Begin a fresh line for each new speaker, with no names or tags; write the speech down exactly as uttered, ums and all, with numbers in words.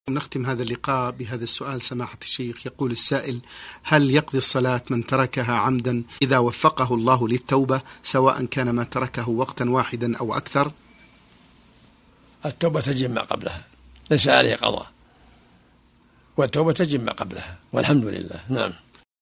نختم هذا اللقاء بهذا السؤال سماحة الشيخ. يقول السائل: هل يقضي الصلاة من تركها عمدا إذا وفقه الله للتوبة، سواء كان ما تركه وقتا واحدا أو أكثر؟
التوبة تجب ما قبلها، ليس عليه قضاء، والتوبة تجب ما قبلها، والحمد لله. نعم.